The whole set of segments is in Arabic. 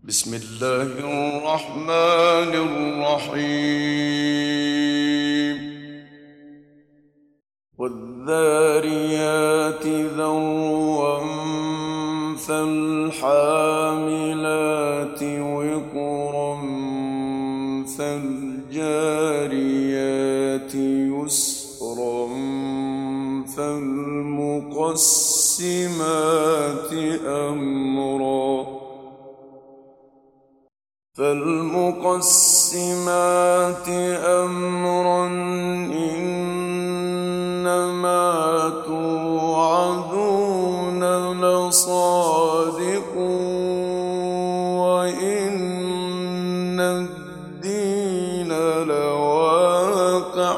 بسم الله الرحمن الرحيم والذاريات ذروا فالحاملات وقرا فالجاريات يسرا فالمقسمات أمرا إنما توعدون لصادق وإن الدين لواقع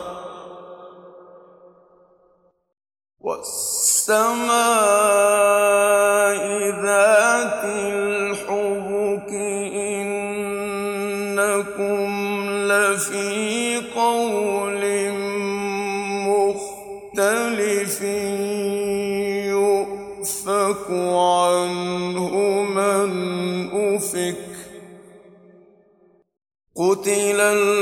والسماء ذات الحبك إنكم لفي قول مختلف يؤفك عنه من أفك قتل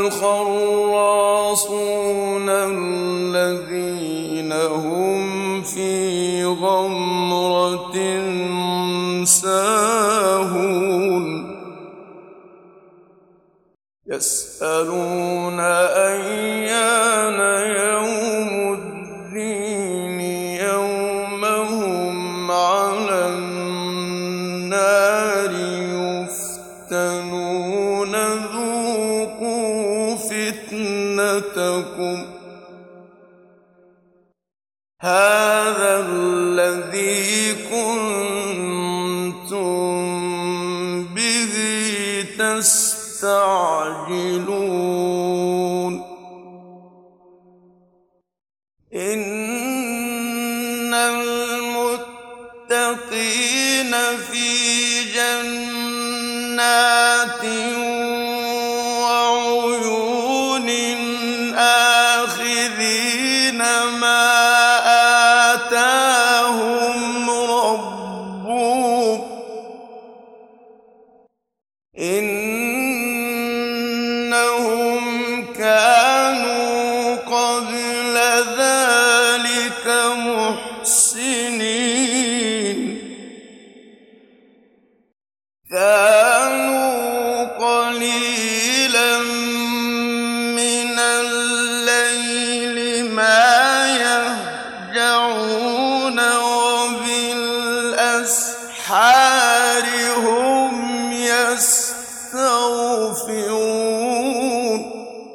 الخراصون الذين هم في غمرة ساهون يسألون أيان يوم الدين يوم هم على النار يفتنون ذوقوا فتنتكم هذا الذي كنتم به تستعجلون إن المتقين في جنات وعيون آخذين ما آتاهم ربهم إنهم كانوا قبل ذلك محسنين كانوا قليلا من الليل ما يهجعون وبالأسحار هم يستغفرون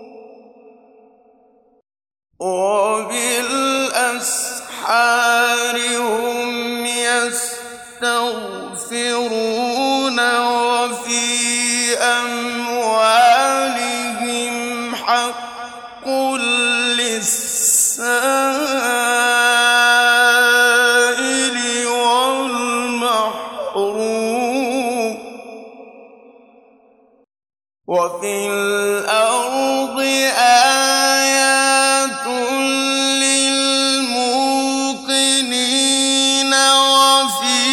وفي أموالهم حق للسائل والمحروم وفي الأرض آيات للموقنين وفي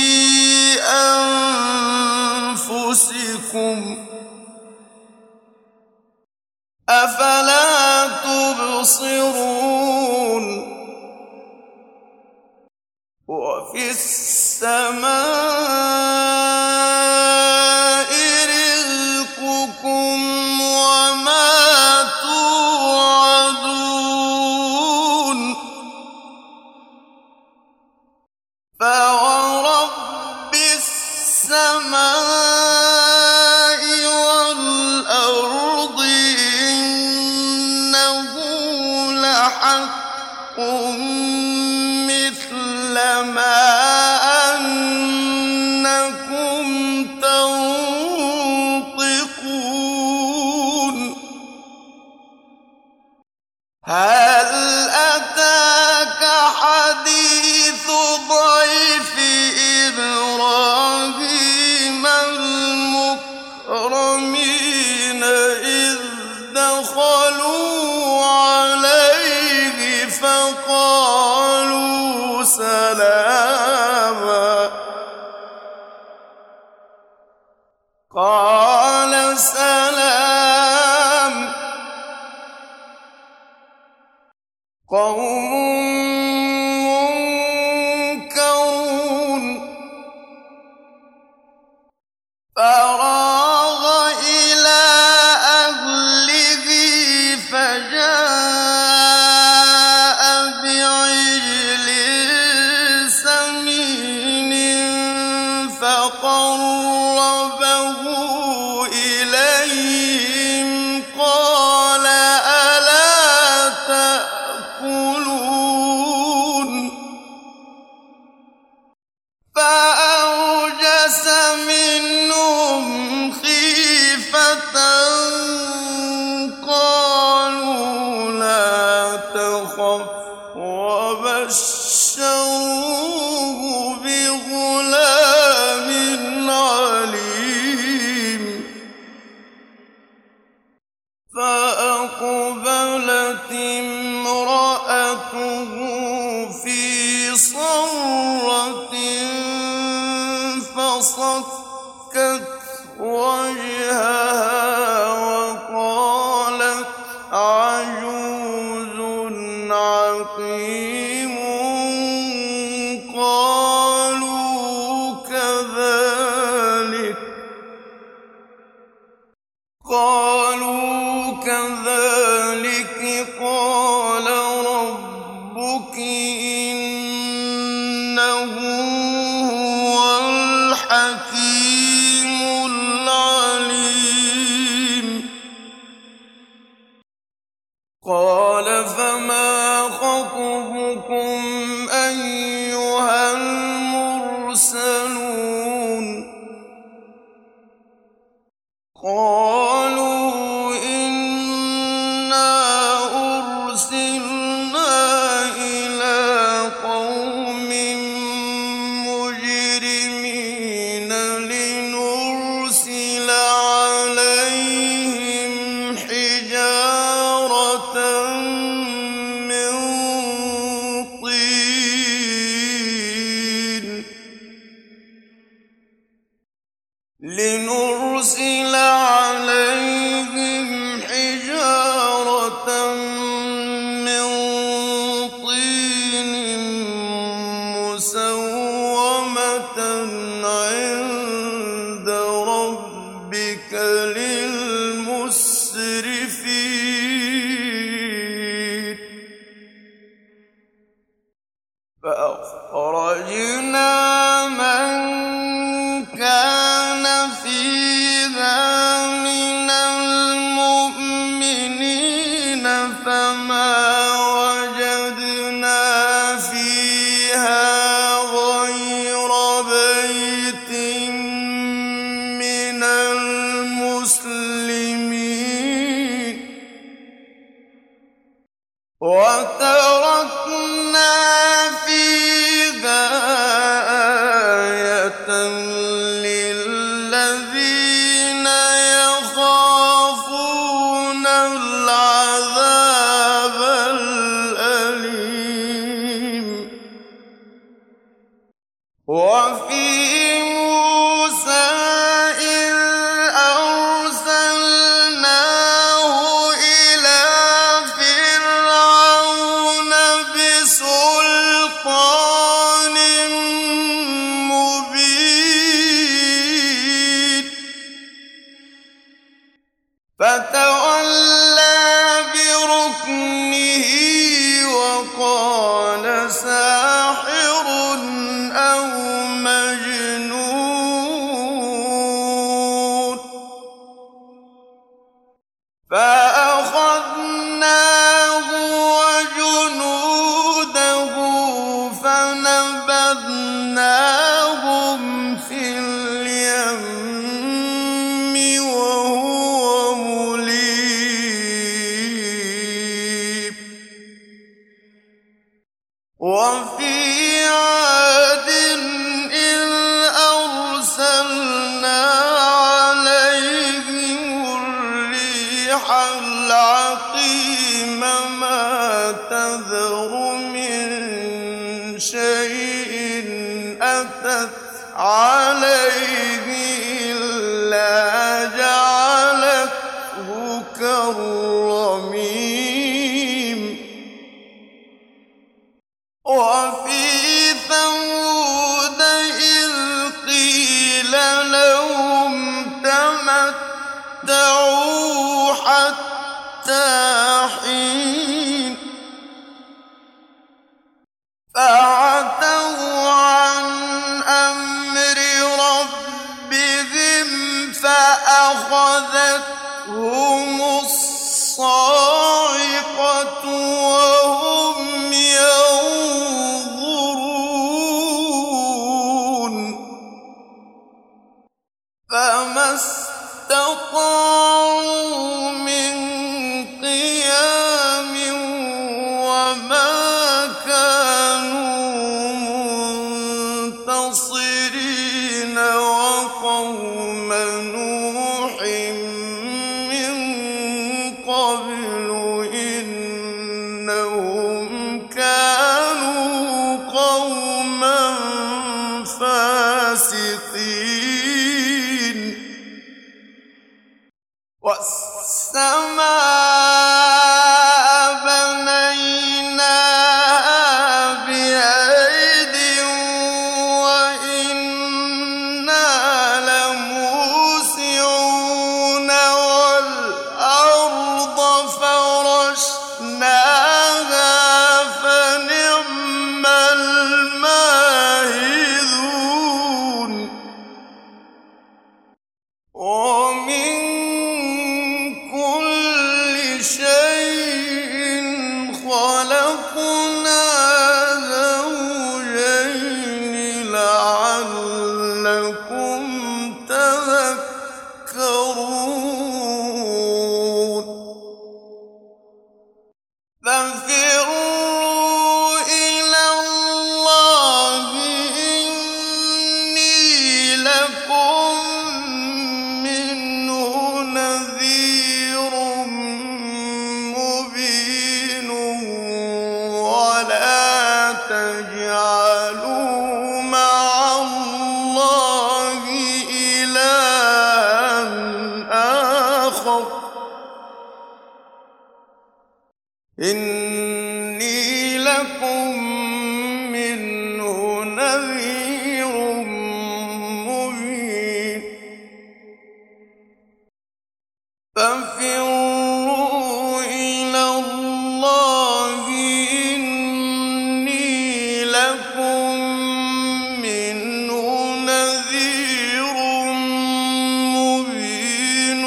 أنفسكم أفلا تبصرون وفي السماء رزقكم وما توعدون فورب السماء والأرض إنه لحق مثل ما أنكم قال سلام قوم منكرون فراغ إلى أهله فجاء بعجل سمين فقربه إليهم قال ألا تأكلون فأوجس منهم خيفة قالوا لا تخف وبشروه بغلام عليم فأقبلت امرأته في صرة فصكت وجهها وقالت عجوز عقيم قالوا كذلك قال ربك إنه هو الحكيم العليم قال فما خطبكم أيها المرسلون قالوا إنا أرسلنا إلى قوم مجرمين لنرسل عليهم حجارة من طين مسومة عند ربك للمسرفين فأخرجنا من كان فيها من المؤمنين فما وجدنا فيها غير بيت من المسلمين وتركنا فيها آية للذين يخافون العذاب الأليم وفي موسى إذ أرسلناه إلى فرعون بسلطان مبين فتولى بركنه وقال ساحر أو مجنون فأخذناه وجنوده فنبذناهم في اليم وهو مليم وفي عاد إذ أرسلنا عليهم الريح العقيم ما تذر من شيء أتت عليه إلا تَمَتَّعُوا حَتَّىٰ حِينٍ فَعَتَوْا عَنْ أَمْرِ رَبِّهِمْ فَأَخَذَتْهُمُ الصَّاعِقَةُ وَهُمْ يَنظُرُونَ فَمَا اسْتَطَاعُوا مِن قِيَامٍ وَمَا كَانُوا مُنتَصِرِينَ وَقَوْمَ نُوحٍ مِّن قَبْلُ إِنَّهُمْ كَانُوا قَوْمًا فَاسِقِينَ وَالسَّمَاءَ بَنَيْنَاهَا بِأَيْدٍ وَإِنَّا لَمُوسِعُونَ وَالْأَرْضَ فَرَشْنَاهَا فَنِعْمَ الْمَاهِدُونَ وَمِن كُلِّ شَيْءٍ خَلَقْنَا زَوْجَيْنِ لَعَلَّكُمْ تَذَكَّرُونَ فَفِرُّوا إِلَى اللَّهِ إِنِّي لَكُم مِّنْهُ نَذِيرٌ مُّبِينٌ وَلَا تَجْعَلُوا مَعَ اللَّهِ إِلَٰهًا آخَرَ إِنِّي لَكُم مِّنْهُ نَذِيرٌ مُّبِينٌ فَفِرُّوا إِلَى اللَّهِ إِنِّي لَكُم مِّنْهُ نَذِيرٌ مُّبِينٌ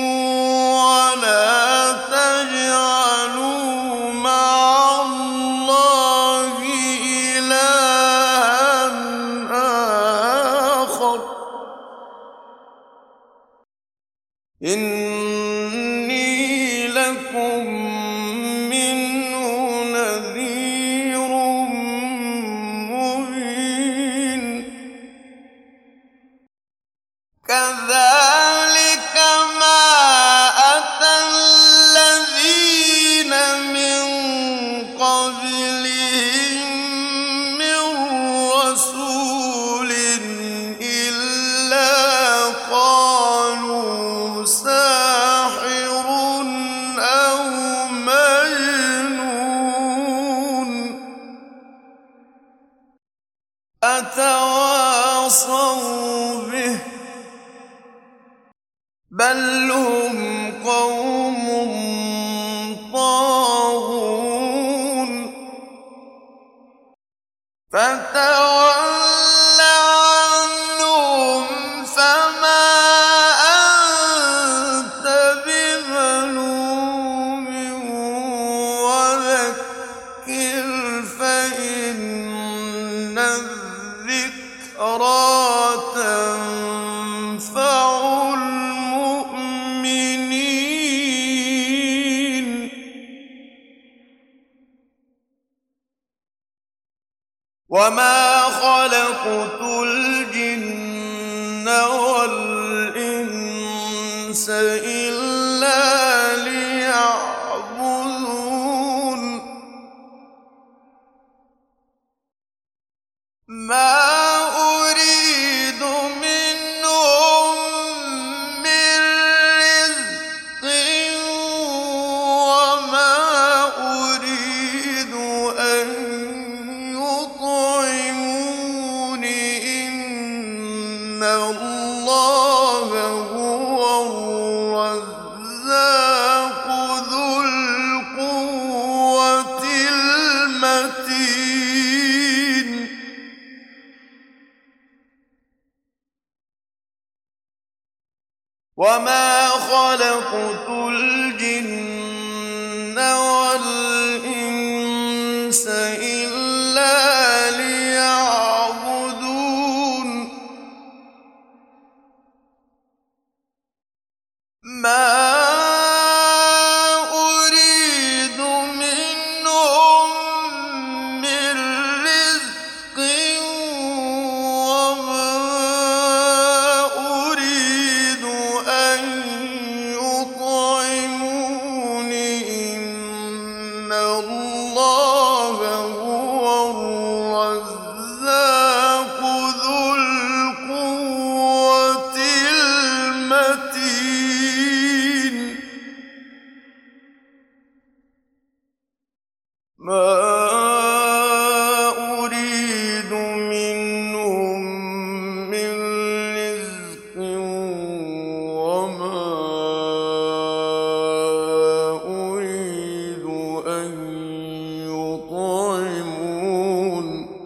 وَلَا تَجْعَلُوا مَعَ اللَّهِ إِلَٰهًا آخَرَ إِنِّي لَكُم مِّنْهُ نَذِيرٌ مُّبِينٌ كَذَٰلِكَ مَا أَتَى الَّذِينَ مِن قَبْلِهِم مِّن رَّسُولٍ إِلَّا قَالُوا سَاحِرٌ أَوْ مَجْنُونٌ أَتَوَاصَوْا بِهِ ۚ بَلْ هُمْ قَوْمٌ طَاغُونَ فَتَوَلَّ عَنْهُمْ فَمَا أَنتَ بِمَلُومٍ وَذَكِّرْ فَإِنَّ الذِّكْرَىٰ تَنفَعُ الْمُؤْمِنِينَ وَمَا خَلَقْتُ الْجِنَّ وَالْإِنسَ إِلَّا لِيَعْبُدُونِ مَا أُرِيدُ مِنْهُم مِّن رِّزْقٍ وَمَا أُرِيدُ أَن يُطْعِمُونِ إِنَّ اللَّهَ هُوَ وما خلقت الجن والإنس إلا ليعبدون ما أريد منهم من رزق وما أريد أن يطعمون إن الله هو الرزاق ذو القوة المتين ما أريد منهم من رزق وما أريد أن يطعمون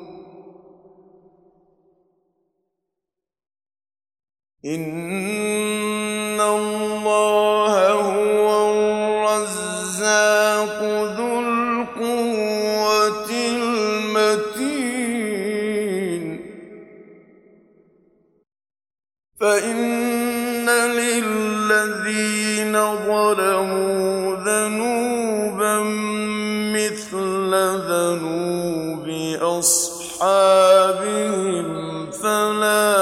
إن الله هو الرزاق ذو القوة المتين فإن للذين ظلموا ذنوبا مثل ذنوب أصحابهم فلا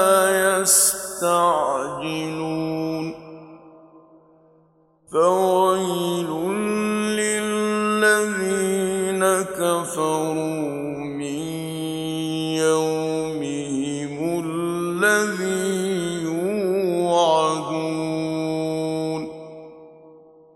يستعجلون فويل